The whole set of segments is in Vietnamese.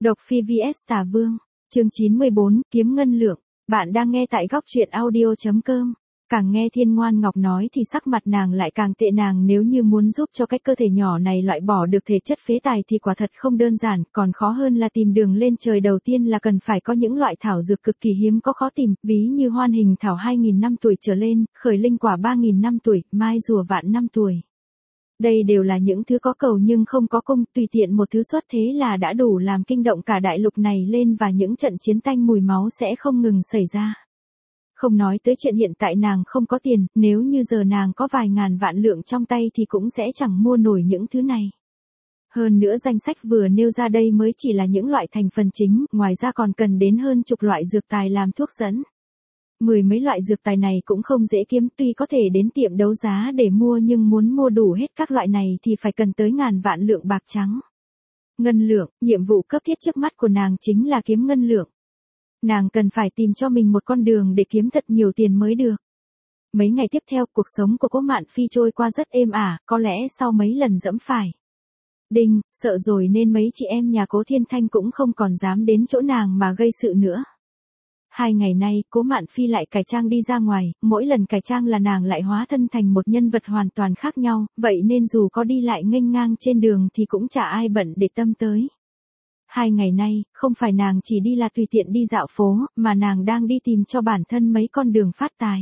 Độc Phi vs Tà Vương, chương 94, kiếm ngân lượng. Bạn đang nghe tại góc truyện audio.com. Càng nghe Thiên Ngoan Ngọc nói thì sắc mặt nàng lại càng tệ. Nàng nếu như muốn giúp cho cái cơ thể nhỏ này loại bỏ được thể chất phế tài thì quả thật không đơn giản, còn khó hơn là tìm đường lên trời. Đầu tiên là cần phải có những loại thảo dược cực kỳ hiếm có khó tìm, ví như hoan hình thảo 2.000 năm tuổi trở lên, khởi linh quả 3.000 năm tuổi, mai rùa vạn năm tuổi. Đây đều là những thứ có cầu nhưng không có cung, tùy tiện một thứ xuất thế là đã đủ làm kinh động cả đại lục này lên và những trận chiến tanh mùi máu sẽ không ngừng xảy ra. Không nói tới chuyện hiện tại nàng không có tiền, nếu như giờ nàng có vài ngàn vạn lượng trong tay thì cũng sẽ chẳng mua nổi những thứ này. Hơn nữa danh sách vừa nêu ra đây mới chỉ là những loại thành phần chính, ngoài ra còn cần đến hơn chục loại dược tài làm thuốc dẫn. Mười mấy loại dược tài này cũng không dễ kiếm, tuy có thể đến tiệm đấu giá để mua nhưng muốn mua đủ hết các loại này thì phải cần tới ngàn vạn lượng bạc trắng. Ngân lượng, nhiệm vụ cấp thiết trước mắt của nàng chính là kiếm ngân lượng. Nàng cần phải tìm cho mình một con đường để kiếm thật nhiều tiền mới được. Mấy ngày tiếp theo, cuộc sống của Cố Mạn Phi trôi qua rất êm ả, có lẽ sau mấy lần dẫm phải đinh, sợ rồi nên mấy chị em nhà Cố Thiên Thanh cũng không còn dám đến chỗ nàng mà gây sự nữa. 2 ngày nay, Cố Mạn Phi lại cải trang đi ra ngoài, mỗi lần cải trang là nàng lại hóa thân thành một nhân vật hoàn toàn khác nhau, vậy nên dù có đi lại nghênh ngang trên đường thì cũng chả ai bận để tâm tới. 2 ngày nay, không phải nàng chỉ đi là tùy tiện đi dạo phố, mà nàng đang đi tìm cho bản thân mấy con đường phát tài.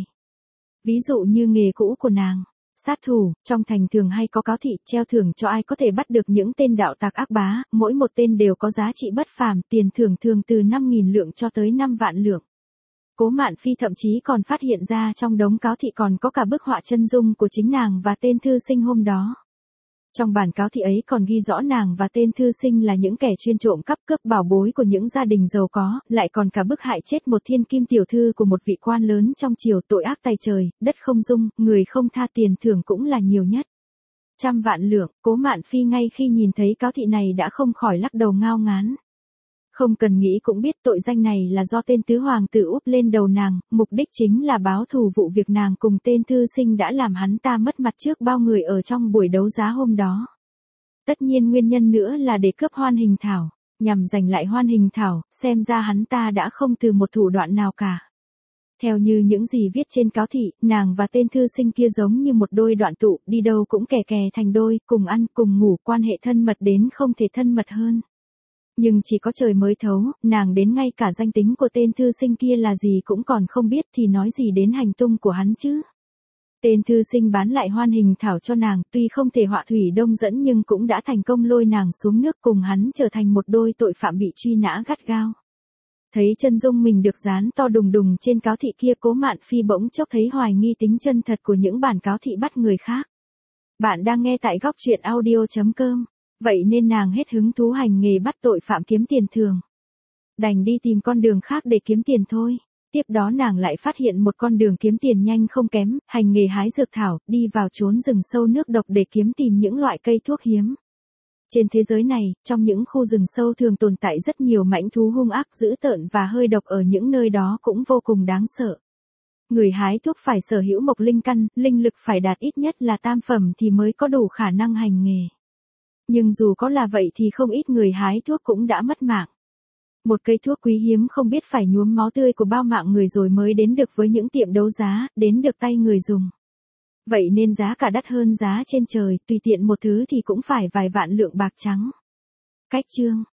Ví dụ như nghề cũ của nàng, sát thủ, trong thành thường hay có cáo thị treo thưởng cho ai có thể bắt được những tên đạo tặc ác bá, mỗi một tên đều có giá trị bất phàm, tiền thưởng thường từ 5.000 lượng cho tới 5 vạn lượng. Cố Mạn Phi thậm chí còn phát hiện ra trong đống cáo thị còn có cả bức họa chân dung của chính nàng và tên thư sinh hôm đó. Trong bản cáo thị ấy còn ghi rõ nàng và tên thư sinh là những kẻ chuyên trộm cắp cướp bảo bối của những gia đình giàu có, lại còn cả bức hại chết một thiên kim tiểu thư của một vị quan lớn trong triều, tội ác tày trời, đất không dung, người không tha, tiền thưởng cũng là nhiều nhất. 100 vạn lượng. Cố Mạn Phi ngay khi nhìn thấy cáo thị này đã không khỏi lắc đầu ngao ngán. Không cần nghĩ cũng biết tội danh này là do tên tứ hoàng tử úp lên đầu nàng, mục đích chính là báo thù vụ việc nàng cùng tên thư sinh đã làm hắn ta mất mặt trước bao người ở trong buổi đấu giá hôm đó. Tất nhiên nguyên nhân nữa là để cướp hoan hình thảo, nhằm giành lại hoan hình thảo, xem ra hắn ta đã không từ một thủ đoạn nào cả. Theo như những gì viết trên cáo thị, nàng và tên thư sinh kia giống như một đôi đoạn tụ, đi đâu cũng kè kè thành đôi, cùng ăn, cùng ngủ, quan hệ thân mật đến không thể thân mật hơn. Nhưng chỉ có trời mới thấu, nàng đến ngay cả danh tính của tên thư sinh kia là gì cũng còn không biết thì nói gì đến hành tung của hắn chứ. Tên thư sinh bán lại hoan hình thảo cho nàng, tuy không thể họa thủy đông dẫn nhưng cũng đã thành công lôi nàng xuống nước, cùng hắn trở thành một đôi tội phạm bị truy nã gắt gao. Thấy chân dung mình được dán to đùng đùng trên cáo thị kia, Cố Mạn Phi bỗng chốc thấy hoài nghi tính chân thật của những bản cáo thị bắt người khác. Bạn đang nghe tại góc truyện audio.com. Vậy nên nàng hết hứng thú hành nghề bắt tội phạm kiếm tiền thường. Đành đi tìm con đường khác để kiếm tiền thôi. Tiếp đó nàng lại phát hiện một con đường kiếm tiền nhanh không kém, hành nghề hái dược thảo, đi vào chốn rừng sâu nước độc để kiếm tìm những loại cây thuốc hiếm. Trên thế giới này, trong những khu rừng sâu thường tồn tại rất nhiều mãnh thú hung ác dữ tợn và hơi độc, ở những nơi đó cũng vô cùng đáng sợ. Người hái thuốc phải sở hữu mộc linh căn, linh lực phải đạt ít nhất là tam phẩm thì mới có đủ khả năng hành nghề. Nhưng dù có là vậy thì không ít người hái thuốc cũng đã mất mạng. Một cây thuốc quý hiếm không biết phải nhuốm máu tươi của bao mạng người rồi mới đến được với những tiệm đấu giá, đến được tay người dùng. Vậy nên giá cả đắt hơn giá trên trời, tùy tiện một thứ thì cũng phải vài vạn lượng bạc trắng. Cách chương